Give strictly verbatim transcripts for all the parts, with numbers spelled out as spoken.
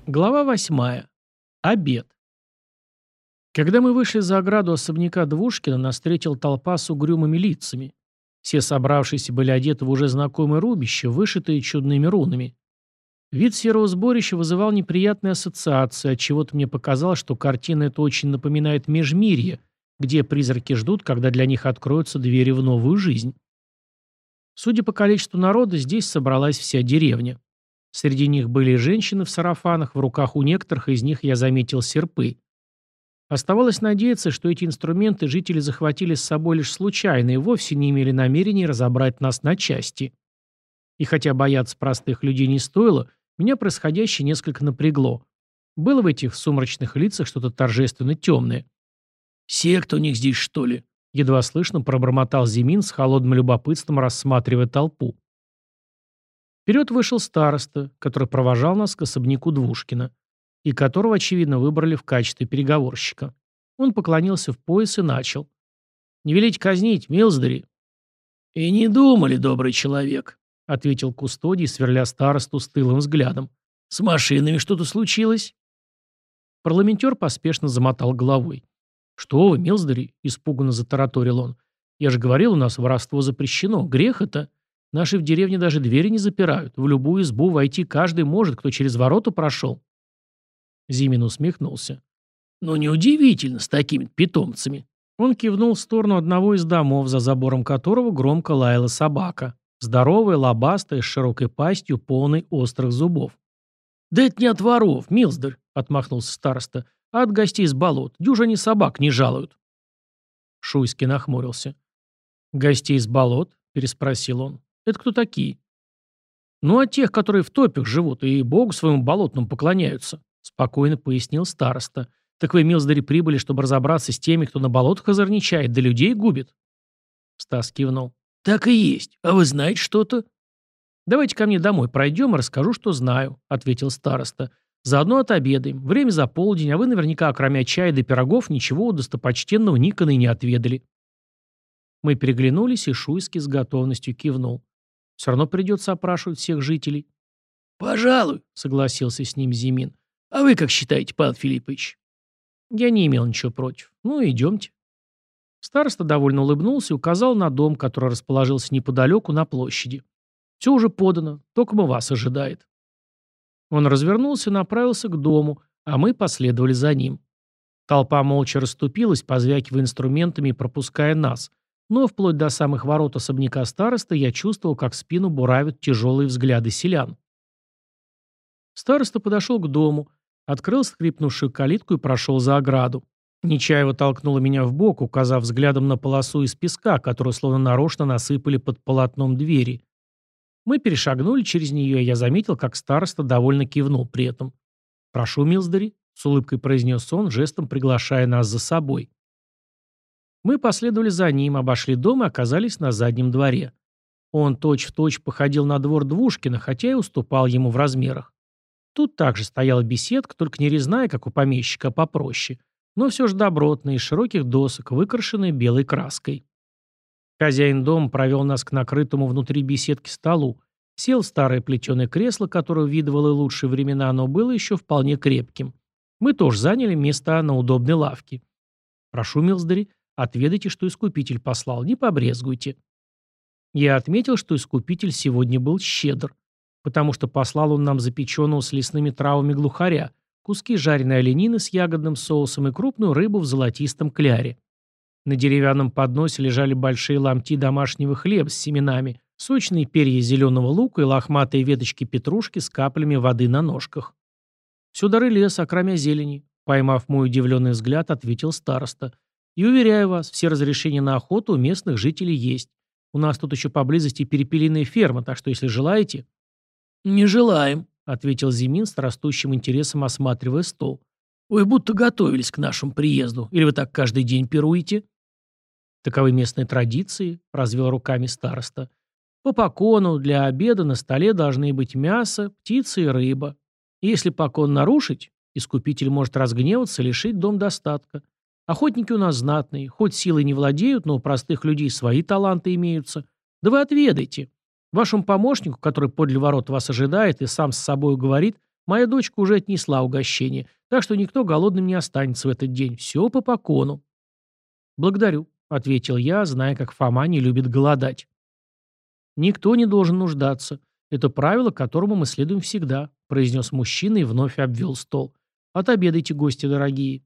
Глава восьмая. Обед. Когда мы вышли за ограду особняка Двушкина, нас встретила толпа с угрюмыми лицами. Все собравшиеся были одеты в уже знакомые рубища, вышитые чудными рунами. Вид серого сборища вызывал неприятные ассоциации, отчего-то мне показалось, что картина эта очень напоминает Межмирье, где призраки ждут, когда для них откроются двери в новую жизнь. Судя по количеству народа, здесь собралась вся деревня. Среди них были и женщины в сарафанах, в руках у некоторых из них я заметил серпы. Оставалось надеяться, что эти инструменты жители захватили с собой лишь случайно и вовсе не имели намерения разобрать нас на части. И хотя бояться простых людей не стоило, меня происходящее несколько напрягло. Было в этих сумрачных лицах что-то торжественно темное. «Секта у них здесь, что ли?» — едва слышно пробормотал Зимин с холодным любопытством, рассматривая толпу. Вперед вышел староста, который провожал нас к особняку Двушкина, и которого, очевидно, выбрали в качестве переговорщика. Он поклонился в пояс и начал. «Не велите казнить, милздари». «И не думали, добрый человек», — ответил кустодий, сверля старосту стылым взглядом. «С машинами что-то случилось?» Парламентер поспешно замотал головой. «Что вы, милздари?» — испуганно затараторил он. «Я же говорил, у нас воровство запрещено. Грех это. Наши в деревне даже двери не запирают. В любую избу войти каждый может, кто через ворота прошел». Зимин усмехнулся. «Ну, неудивительно, с такими питомцами». Он кивнул в сторону одного из домов, за забором которого громко лаяла собака. Здоровая, лобастая, с широкой пастью, полной острых зубов. «Да это не от воров, милздарь», — отмахнулся староста, — «а от гостей с болот. Дюжи они собак не жалуют». Шуйский нахмурился. «Гостей с болот?» — переспросил он. «Это кто такие?» «Ну, от тех, которые в топях живут и богу своему болотному поклоняются», — спокойно пояснил староста. «Так вы, милздари, прибыли, чтобы разобраться с теми, кто на болотах озорничает, да людей губит?» Стас кивнул. «Так и есть. А вы знаете что-то?» «Давайте ко мне домой пройдем и расскажу, что знаю», — ответил староста. «Заодно отобедаем. Время за полдень, а вы наверняка, кроме чая да пирогов, ничего у достопочтенного Никона и не отведали». Мы переглянулись, и Шуйский с готовностью кивнул. «Все равно придется опрашивать всех жителей». «Пожалуй», — согласился с ним Зимин. «А вы как считаете, Павел Филиппович?» Я не имел ничего против. «Ну, идемте». Староста довольно улыбнулся и указал на дом, который расположился неподалеку на площади. «Все уже подано, только мы вас ожидает». Он развернулся и направился к дому, а мы последовали за ним. Толпа молча расступилась, позвякивая инструментами и пропуская нас, но вплоть до самых ворот особняка староста я чувствовал, как спину буравят тяжелые взгляды селян. Староста подошел к дому, открыл скрипнувшую калитку и прошел за ограду. Нечаева толкнула меня в бок, указав взглядом на полосу из песка, которую словно нарочно насыпали под полотном двери. Мы перешагнули через нее, и я заметил, как староста довольно кивнул при этом. «Прошу, милздари», — с улыбкой произнес он, жестом приглашая нас за собой. Мы последовали за ним, обошли дом и оказались на заднем дворе. Он точь-в-точь походил на двор Двушкина, хотя и уступал ему в размерах. Тут также стояла беседка, только не резная, как у помещика, а попроще, но все же добротная, из широких досок, выкрашенная белой краской. Хозяин дома провел нас к накрытому внутри беседки столу, сел в старое плетеное кресло, которое видывало и лучшие времена, но было еще вполне крепким. Мы тоже заняли места на удобной лавке. «Прошу, милздари, отведайте, что Искупитель послал, не побрезгуйте». Я отметил, что Искупитель сегодня был щедр, потому что послал он нам запеченного с лесными травами глухаря, куски жареной оленины с ягодным соусом и крупную рыбу в золотистом кляре. На деревянном подносе лежали большие ломти домашнего хлеба с семенами, сочные перья зеленого лука и лохматые веточки петрушки с каплями воды на ножках. «Все дары леса, окромя зелени», — поймав мой удивленный взгляд, ответил староста. «И уверяю вас, все разрешения на охоту у местных жителей есть. У нас тут еще поблизости перепелиная ферма, так что если желаете...» «Не желаем», — ответил Зимин с растущим интересом, осматривая стол. «Вы будто готовились к нашему приезду, или вы так каждый день пируете?» «Таковы местные традиции», — развел руками староста. «По покону для обеда на столе должны быть мясо, птица и рыба. И если покон нарушить, искупитель может разгневаться и лишить дом достатка. Охотники у нас знатные, хоть силой не владеют, но у простых людей свои таланты имеются. Да вы отведайте. Вашему помощнику, который подле ворот вас ожидает и сам с собой говорит, Моя дочка уже отнесла угощение, так что никто голодным не останется в этот день. Все по покону». «Благодарю», — ответил я, зная, как Фома не любит голодать. «Никто не должен нуждаться. Это правило, которому мы следуем всегда», — произнес мужчина и вновь обвел стол. «Отобедайте, гости дорогие».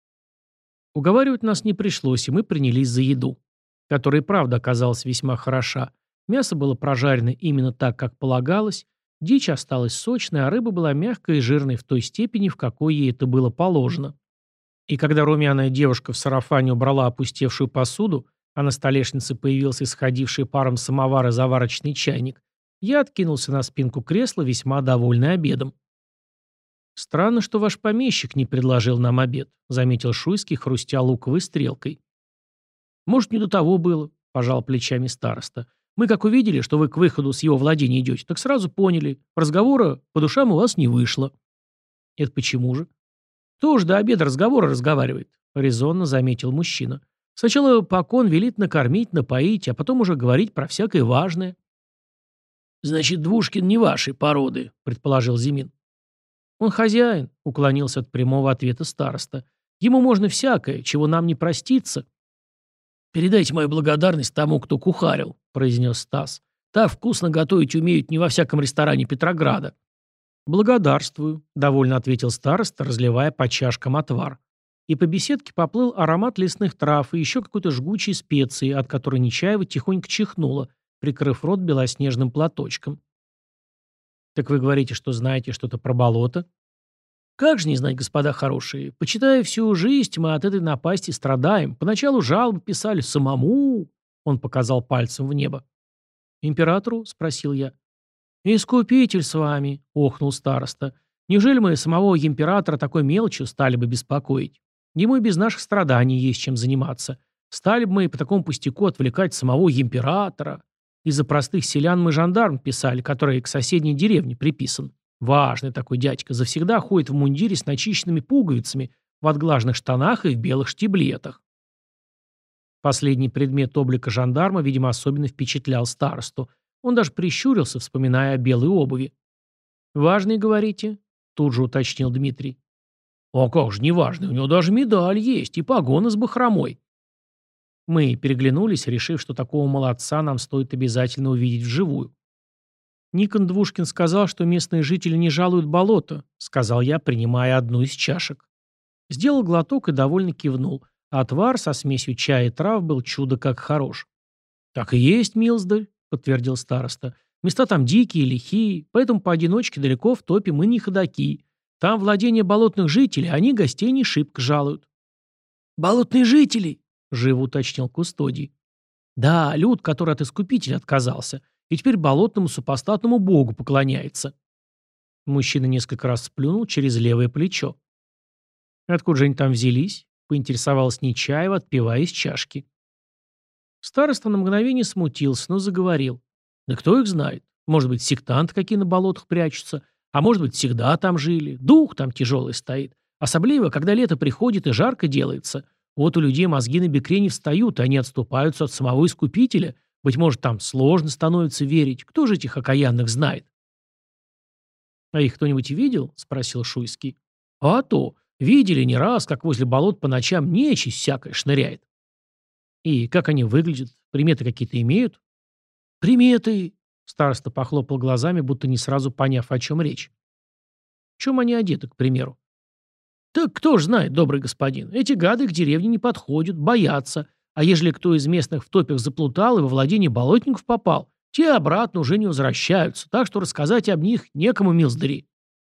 Уговаривать нас не пришлось, и мы принялись за еду, которая и правда оказалась весьма хороша. Мясо было прожарено именно так, как полагалось, дичь осталась сочной, а рыба была мягкой и жирной в той степени, в какой ей это было положено. И когда румяная девушка в сарафане убрала опустевшую посуду, а на столешнице появился исходивший паром самовар и заварочный чайник, я откинулся на спинку кресла, весьма довольный обедом. «Странно, что ваш помещик не предложил нам обед», — заметил Шуйский, хрустя луковой стрелкой. «Может, не до того было», — пожал плечами староста. «Мы как увидели, что вы к выходу с его владения идете, так сразу поняли. Разговора по душам у вас не вышло». «Это почему же?» «Тоже до обеда разговора разговаривает», — резонно заметил мужчина. «Сначала покон велит накормить, напоить, а потом уже говорить про всякое важное». «Значит, Двушкин не вашей породы», — предположил Зимин. «Он хозяин», — уклонился от прямого ответа староста. «Ему можно всякое, чего нам не простится». «Передайте мою благодарность тому, кто кухарил», — произнес Стас. «Так вкусно готовить умеют не во всяком ресторане Петрограда». «Благодарствую», — довольно ответил староста, разливая по чашкам отвар. И по беседке поплыл аромат лесных трав и еще какой-то жгучей специи, от которой Нечаева тихонько чихнула, прикрыв рот белоснежным платочком. «Так вы говорите, что знаете что-то про болото?» «Как же не знать, господа хорошие? Почитая всю жизнь, мы от этой напасти страдаем. Поначалу жалобы писали самому...» Он показал пальцем в небо. «Императору?» — спросил я. «Искупитель с вами», — охнул староста. «Неужели мы самого императора такой мелочью стали бы беспокоить? Ему и без наших страданий есть чем заниматься. Стали бы мы по такому пустяку отвлекать самого императора. Из-за простых селян мы жандарм писали, который к соседней деревне приписан. Важный такой дядька, завсегда ходит в мундире с начищенными пуговицами, в отглаженных штанах и в белых штиблетах». Последний предмет облика жандарма, видимо, особенно впечатлял старосту. Он даже прищурился, вспоминая о белой обуви. «Важный, говорите?» — тут же уточнил Дмитрий. «А как же не важный, у него даже медаль есть и погоны с бахромой». Мы переглянулись, решив, что такого молодца нам стоит обязательно увидеть вживую. «Никон Двушкин сказал, что местные жители не жалуют болото», — сказал я, принимая одну из чашек. Сделал глоток и довольно кивнул. Отвар со смесью чая и трав был чудо как хорош. «Так и есть, милздарь», — подтвердил староста. «Места там дикие, лихие, поэтому поодиночке далеко в топе мы не ходаки. Там владение болотных жителей, они гостей не шибко жалуют». «Болотные жители?» — живо уточнил Кустодий. «Да, люд, который от искупителя отказался, и теперь болотному супостатному богу поклоняется». Мужчина несколько раз сплюнул через левое плечо. «Откуда же они там взялись?» — поинтересовалась Нечаева, отпивая из чашки. Староста на мгновение смутился, но заговорил. «Да кто их знает? Может быть, сектанты какие на болотах прячутся, а может быть, всегда там жили. Дух там тяжелый стоит. Особливо, когда лето приходит и жарко делается. Вот у людей мозги на бекре не встают, и они отступаются от самого искупителя. Быть может, там сложно становится верить. Кто же этих окаянных знает?» «А их кто-нибудь видел?» — спросил Шуйский. «А то! Видели не раз, как возле болот по ночам нечисть всякая шныряет». «И как они выглядят? Приметы какие-то имеют?» «Приметы!» — староста похлопал глазами, будто не сразу поняв, о чем речь. «В чем они одеты, к примеру?» «Так кто ж знает, добрый господин, эти гады к деревне не подходят, боятся. А ежели кто из местных в топях заплутал и во владение болотников попал, те обратно уже не возвращаются, так что рассказать об них некому, милздари».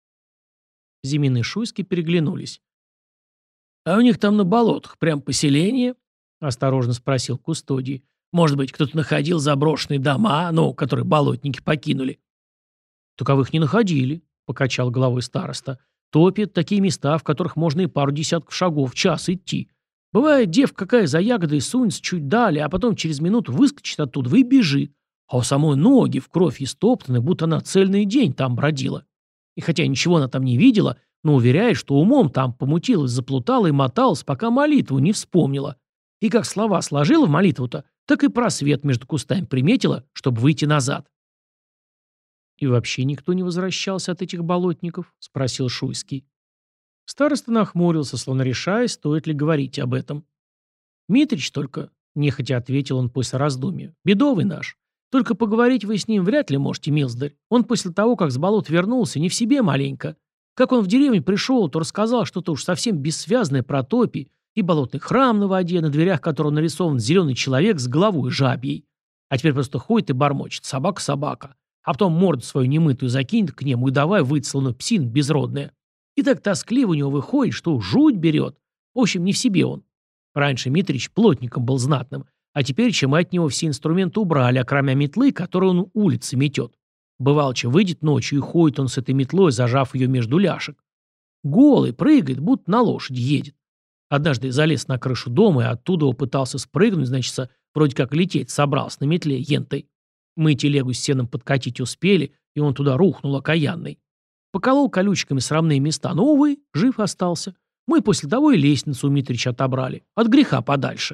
Зимин и Шуйский переглянулись. «А у них там на болотах прям поселение?» — осторожно спросил Кустодий. «Может быть, кто-то находил заброшенные дома, ну, которые болотники покинули?» «Таковых не находили», — покачал головой староста. «Топи — такие места, в которых можно и пару десятков шагов в час идти. Бывает, девка какая за ягодой сунется чуть далее, а потом через минуту выскочит оттуда и бежит. А у самой ноги в кровь истоптаны, будто она цельный день там бродила. И хотя ничего она там не видела, но уверяет, что умом там помутилась, заплутала и моталась, пока молитву не вспомнила. И как слова сложила в молитву-то, так и просвет между кустами приметила, чтобы выйти назад». И вообще никто не возвращался от этих болотников? Спросил Шуйский. Староста нахмурился, словно решая, стоит ли говорить об этом. «Митрич только», — нехотя ответил он после раздумья, — «бедовый наш. Только поговорить вы с ним вряд ли можете, милздарь. Он после того, как с болот вернулся, не в себе маленько. Как он в деревню пришел, то рассказал что-то уж совсем бессвязное про топи и болотный храм на воде, на дверях которого нарисован зеленый человек с головой жабьей. А теперь просто ходит и бормочет: собака-собака. А потом морду свою немытую закинет к нему и давай выцеланную псин безродная. И так тоскливо у него выходит, что жуть берет. В общем, не в себе он. Раньше Митрич плотником был знатным, а теперь чем мы от него все инструменты убрали, окромя метлы, которую он улицы метет. Бывалча выйдет ночью и ходит он с этой метлой, зажав ее между ляшек. Голый, прыгает, будто на лошади едет. Однажды залез на крышу дома и оттуда пытался спрыгнуть, значит, вроде как лететь собрался на метле ентой. Мы телегу с сеном подкатить успели, и он туда рухнул окаянный. Поколол колючками срамные места, но, увы, жив остался. Мы после того и лестницу у Митрича отобрали. От греха подальше.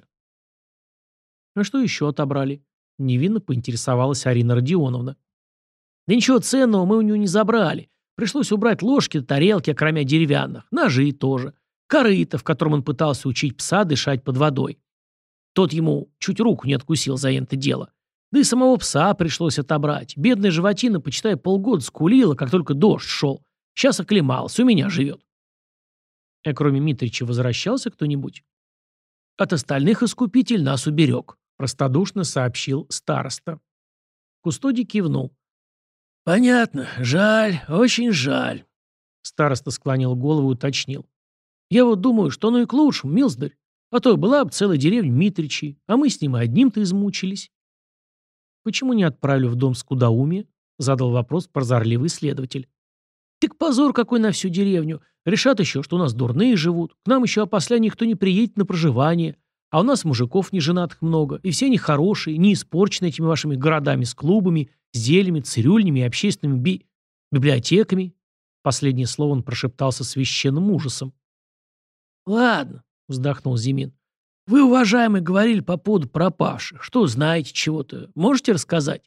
А что еще отобрали? Невинно поинтересовалась Арина Родионовна. Да ничего ценного мы у него не забрали. Пришлось убрать ложки, тарелки, окромя деревянных. Ножи тоже. Корыто, в котором он пытался учить пса дышать под водой. Тот ему чуть руку не откусил за это дело. Да и самого пса пришлось отобрать. Бедная животина, почитай, полгода скулила, как только дождь шел. Сейчас оклемался, у меня живет. А кроме Митрича возвращался кто-нибудь? От остальных искупитель нас уберег, простодушно сообщил староста. Кустодий кивнул. Понятно, жаль, очень жаль. Староста склонил голову и уточнил. Я вот думаю, что оно и к лучшему, милздарь. А то была бы целая деревня Митричей, а мы с ним и одним-то измучились. Почему не отправили в дом скудоумия? Задал вопрос прозорливый следователь. Так позор какой на всю деревню. Решат еще, что у нас дурные живут. К нам еще опосля никто не приедет на проживание. А у нас мужиков неженатых много. И все они хорошие, не испорчены этими вашими городами с клубами, зельями, цирюльнями и общественными би... библиотеками. Последнее слово он прошептал со священным ужасом. «Ладно», — вздохнул Зимин. «Вы, уважаемый, говорили по поводу пропавших. Что знаете чего-то? Можете рассказать?»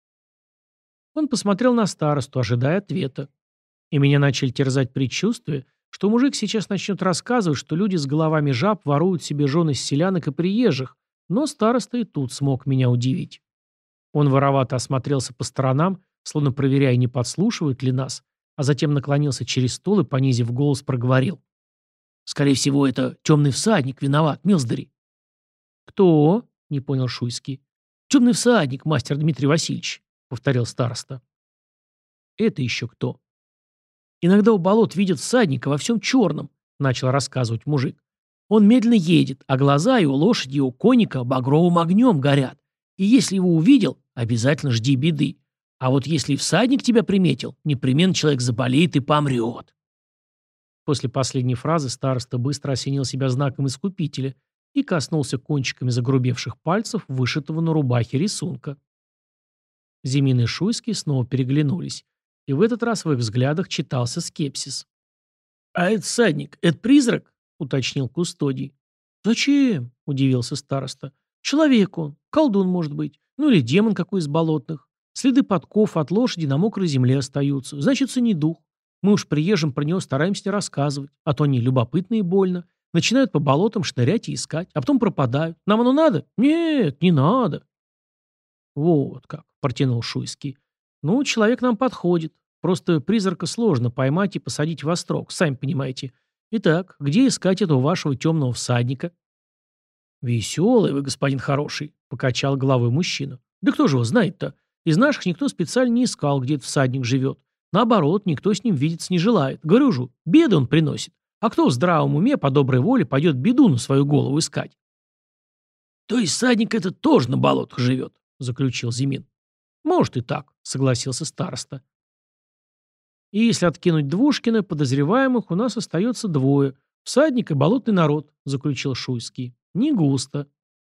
Он посмотрел на старосту, ожидая ответа. И меня начали терзать предчувствия, что мужик сейчас начнет рассказывать, что люди с головами жаб воруют себе жены с селянок и приезжих, но староста и тут смог меня удивить. Он воровато осмотрелся по сторонам, словно проверяя, не подслушивают ли нас, а затем наклонился через стол и, понизив голос, проговорил. «Скорее всего, это темный всадник виноват, милздари». «Кто?» — не понял Шуйский. «Темный всадник, мастер Дмитрий Васильевич», — повторил староста. «Это еще кто?» «Иногда у болот видят всадника во всем черном», — начал рассказывать мужик. «Он медленно едет, а глаза его, лошади, у конника багровым огнем горят. И если его увидел, обязательно жди беды. А вот если всадник тебя приметил, непременно человек заболеет и помрет». После последней фразы староста быстро осенил себя знаком искупителя и коснулся кончиками загрубевших пальцев вышитого на рубахе рисунка. Зимин и Шуйский снова переглянулись, и в этот раз в их взглядах читался скепсис. «А это всадник, это призрак?» — уточнил Кустодий. «Зачем?» — удивился староста. «Человек он, колдун, может быть, ну или демон какой из болотных. Следы подков от лошади на мокрой земле остаются, значит, не дух. Мы уж приезжим про него стараемся не рассказывать, а то они любопытны и больно. Начинают по болотам шнырять и искать, а потом пропадают. Нам оно надо? Нет, не надо». «Вот как», — протянул Шуйский. «Ну, человек нам подходит. Просто призрака сложно поймать и посадить во строк, сами понимаете. Итак, где искать этого вашего темного всадника?» «Веселый вы, господин хороший», — покачал головой мужчина. «Да кто же его знает-то? Из наших никто специально не искал, где этот всадник живет. Наоборот, никто с ним видеться не желает. Говорю же, беды он приносит. А кто в здравом уме по доброй воле пойдет беду на свою голову искать?» «То есть всадник этот тоже на болотах живет?» — заключил Зимин. «Может и так», — согласился староста. «И если откинуть Двушкина, подозреваемых у нас остается двое. Всадник и болотный народ», — заключил Шуйский. «Не густо».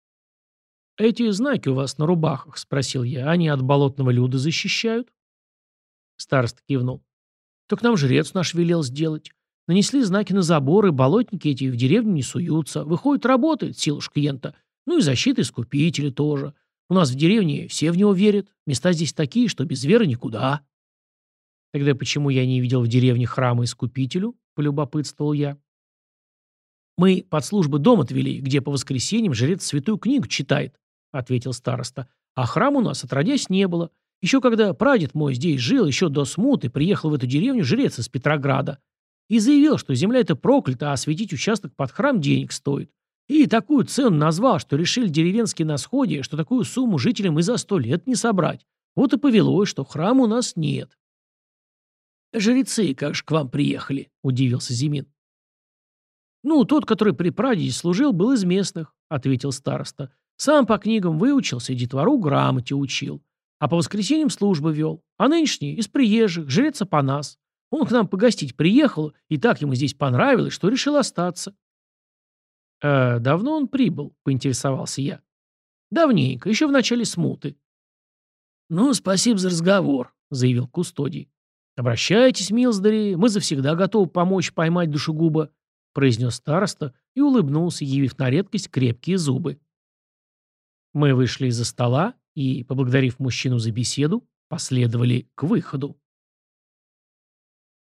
«Эти знаки у вас на рубахах?» — спросил я. «Они от болотного люда защищают?» Староста кивнул. «Так нам жрец наш велел сделать. Нанесли знаки на заборы, болотники эти в деревню не суются. Выходит, работает силушка ента. Ну и защита искупителя тоже. У нас в деревне все в него верят. Места здесь такие, что без веры никуда». Тогда почему я не видел в деревне храма Искупителю? Полюбопытствовал я. Мы под службы дом отвели, где по воскресеньям жрец святую книгу читает, ответил староста. А храм у нас отродясь не было. Еще когда прадед мой здесь жил, еще до смуты, приехал в эту деревню жрец из Петрограда. И заявил, что земля эта проклята, а осветить участок под храм денег стоит. И такую цену назвал, что решили деревенские на сходе, что такую сумму жителям и за сто лет не собрать. Вот и повелось, что храма у нас нет. «Жрецы как же к вам приехали?» – удивился Зимин. «Ну, тот, который при прадеде служил, был из местных», — ответил староста. «Сам по книгам выучился и детвору грамоте учил. А по воскресеньям службы вел. А нынешний из приезжих, жрец Апанас. Он к нам погостить приехал, и так ему здесь понравилось, что решил остаться». «А давно он прибыл?» — поинтересовался я. «Давненько, еще в начале смуты». «Ну, спасибо за разговор», — заявил кустодий. «Обращайтесь, милздари, мы завсегда готовы помочь поймать душегуба», — произнес староста и улыбнулся, явив на редкость крепкие зубы. Мы вышли из-за стола и, поблагодарив мужчину за беседу, последовали к выходу.